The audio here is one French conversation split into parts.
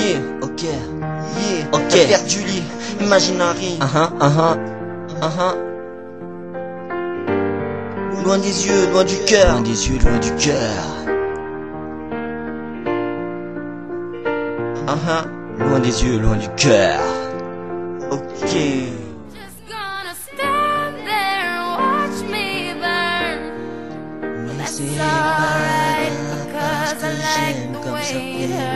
Yeah, ok, yeah, ok. Elle perd du lit, imaginary. Loin des yeux, loin du cœur. Loin des yeux, loin du cœur. Loin des yeux, loin du cœur. Ok. Just gonna stand there and watch me burn. Mais That's c'est alright pas because I like the comme ça way it fait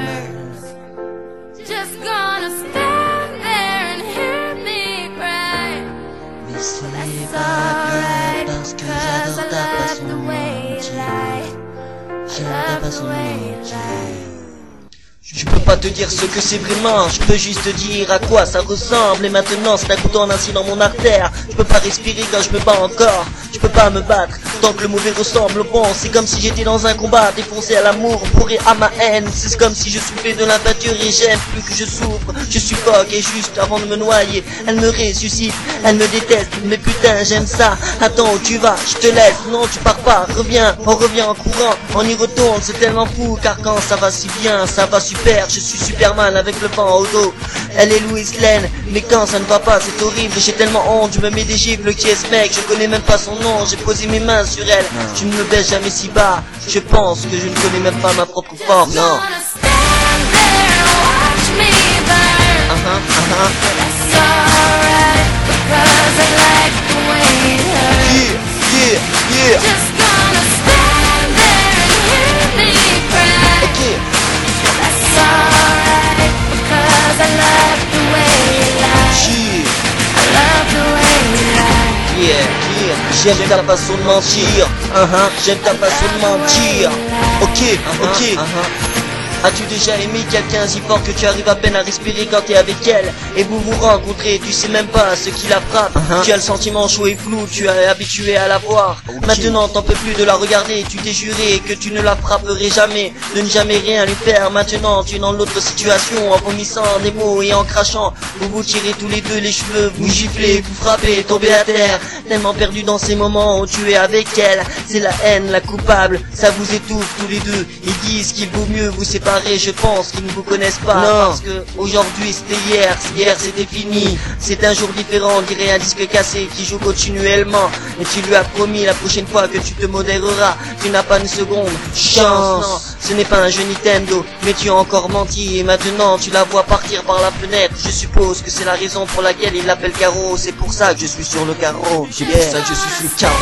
hurts. Just gonna stand there and hear me cry. Mais c'est That's pas alright grave parce que because I j'adore ta love façon the de way you mentir. lie. J'aime I ta love the façon de way you mentir. lie. Je peux pas te dire ce que c'est vraiment, je peux juste te dire à quoi ça ressemble. Et maintenant c'est un couteau ainsi dans mon artère. Je peux pas respirer quand je me bats encore. Je peux pas me battre tant que le mauvais ressemble au bon. C'est comme si j'étais dans un combat défoncé à l'amour, bourré à ma haine. C'est comme si je souffrais de la pâture et j'aime plus que je souffre. Je suffoque et juste avant de me noyer, elle me ressuscite, elle me déteste. Mais putain j'aime ça. Attends où tu vas, je te laisse. Non tu pars pas, reviens, on revient en courant. On y retourne, c'est tellement fou car quand ça va si bien, ça va super. Je suis Superman avec le vent au dos. Elle est Louis Lane, mais quand ça ne va pas c'est horrible. J'ai tellement honte, je me mets des gifles. Qui est ce mec, je connais même pas son nom. J'ai posé mes mains sur elle, je ne me baisse jamais si bas. Je pense que je ne connais même pas ma propre force. Non. Gonna stand there and watch me burn. That's alright because I like the way it hurts. Yeah. Just gonna stand there and hear me cry. Ok. That's alright because I love the way you lie. I love the way you lie. Yeah. J'aime ta façon de mentir. J'aime ta façon de mentir. Ok. As-tu déjà aimé quelqu'un si fort que tu arrives à peine à respirer quand t'es avec elle? Et vous vous rencontrez, tu sais même pas ce qui la frappe. Tu as le sentiment chaud et flou, tu es habitué à la voir. Maintenant t'en peux plus de la regarder, tu t'es juré que tu ne la frapperais jamais, de ne jamais rien lui faire. Maintenant tu es dans l'autre situation, en vomissant des mots et en crachant. Vous vous tirez tous les deux les cheveux, vous giflez, vous frappez, tombez à terre. Tellement perdu dans ces moments où tu es avec elle. C'est la haine, la coupable, ça vous étouffe tous les deux. Ils disent qu'il vaut mieux vous séparer. Je pense qu'ils ne vous connaissent pas. Non. Parce que aujourd'hui c'était hier c'était fini. C'est un jour différent, on dirait un disque cassé qui joue continuellement. Et tu lui as promis la prochaine fois que tu te modéreras. Tu n'as pas une seconde chance. Non, ce n'est pas un jeu Nintendo, mais tu as encore menti. Et maintenant tu la vois partir par la fenêtre. Je suppose que c'est la raison pour laquelle il l'appelle Caro. C'est pour ça que je suis sur le carreau. C'est pour ça que je suis sur le carreau.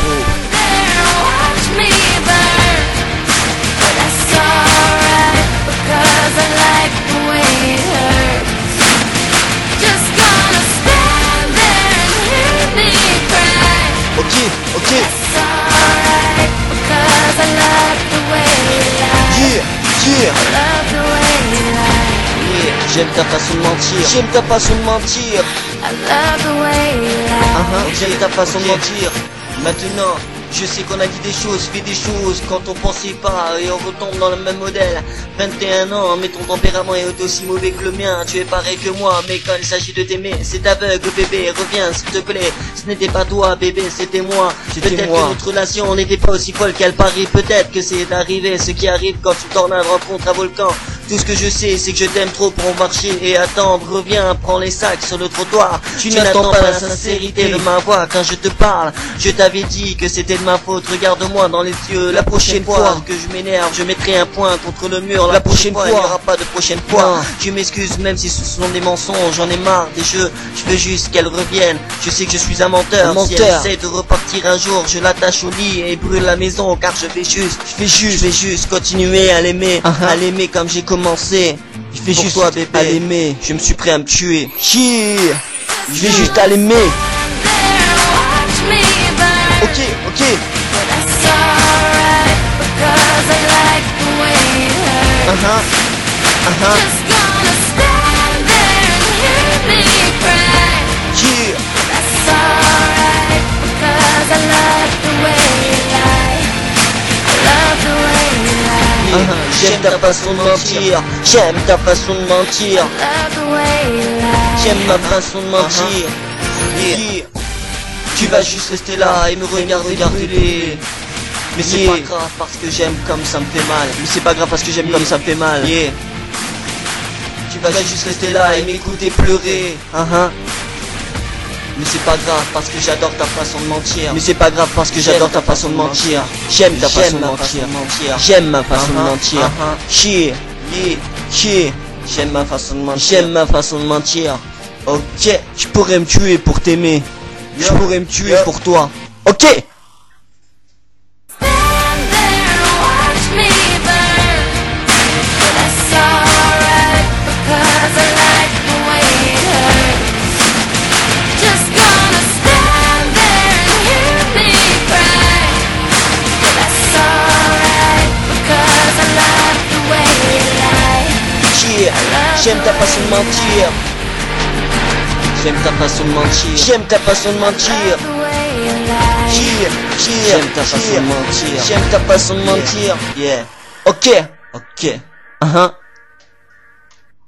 Watch me burn. That's alright because I like the way it hurts. Just gonna stand there and hear me cry. Ok. That's alright because I love the way you lie. Yeah. I love the way you lie. J'aime ta façon de mentir. I love the way you lie. J'aime ta façon de mentir. Maintenant, je sais qu'on a dit des choses, fait des choses quand on pensait pas et on retombe dans le même modèle. 21 ans, mais ton tempérament est aussi mauvais que le mien. Tu es pareil que moi, mais quand il s'agit de t'aimer, c'est aveugle bébé. Reviens s'il te plaît, ce n'était pas toi bébé, c'était moi. Peut-être que notre relation n'était pas aussi folle qu'elle paraît. Peut-être que c'est arrivé ce qui arrive quand tu tornades rencontre un volcan. Tout ce que je sais, c'est que je t'aime trop pour marcher et attendre. Reviens, prends les sacs sur le trottoir. Tu n'attends pas la sincérité de ma voix quand je te parle. Je t'avais dit que c'était de ma faute. Regarde-moi dans les yeux. La prochaine fois que je m'énerve, je mettrai un poing contre le mur. La prochaine fois, il n'y aura pas de prochaine fois. Je m'excuse même si ce sont des mensonges. J'en ai marre des jeux. Je veux juste qu'elle revienne. Je sais que je suis un menteur. Si elle essaie de repartir un jour, je l'attache au lit et brûle la maison car je vais juste continuer à l'aimer, à l'aimer comme j'ai commencé. Je vais juste toi bébé, à l'aimer. Je me suis prêt à me tuer. Je vais juste à l'aimer. Ok. That's alright because I like the way it hurts. Just gonna stand there and hear me cry. That's alright because I love the way you lie. I love the way you lie. J'aime ta façon de mentir. J'aime ta façon de mentir. I love the way you lie. J'aime ma façon de mentir. Tu vas juste rester là et me regarder brûler. Mais c'est pas grave parce que j'aime comme ça me fait mal. Mais c'est pas grave parce que j'aime comme ça me fait mal. Tu vas juste rester là et m'écouter pleurer. Mais c'est pas grave parce que j'adore ta façon de mentir. Mais c'est pas grave parce que j'adore ta façon de mentir. J'aime ta façon de mentir. J'aime ma façon de mentir. Chier, chier. J'aime ma façon de mentir. J'aime ma façon de mentir. Ok, je pourrais me tuer pour t'aimer. Je pourrais me tuer pour toi. Ok. J'aime ta façon de mentir. J'aime ta façon de mentir. J'aime ta façon de mentir. J'aime ta façon de mentir. J'aime ta façon de mentir. Yeah. Ok. Ok.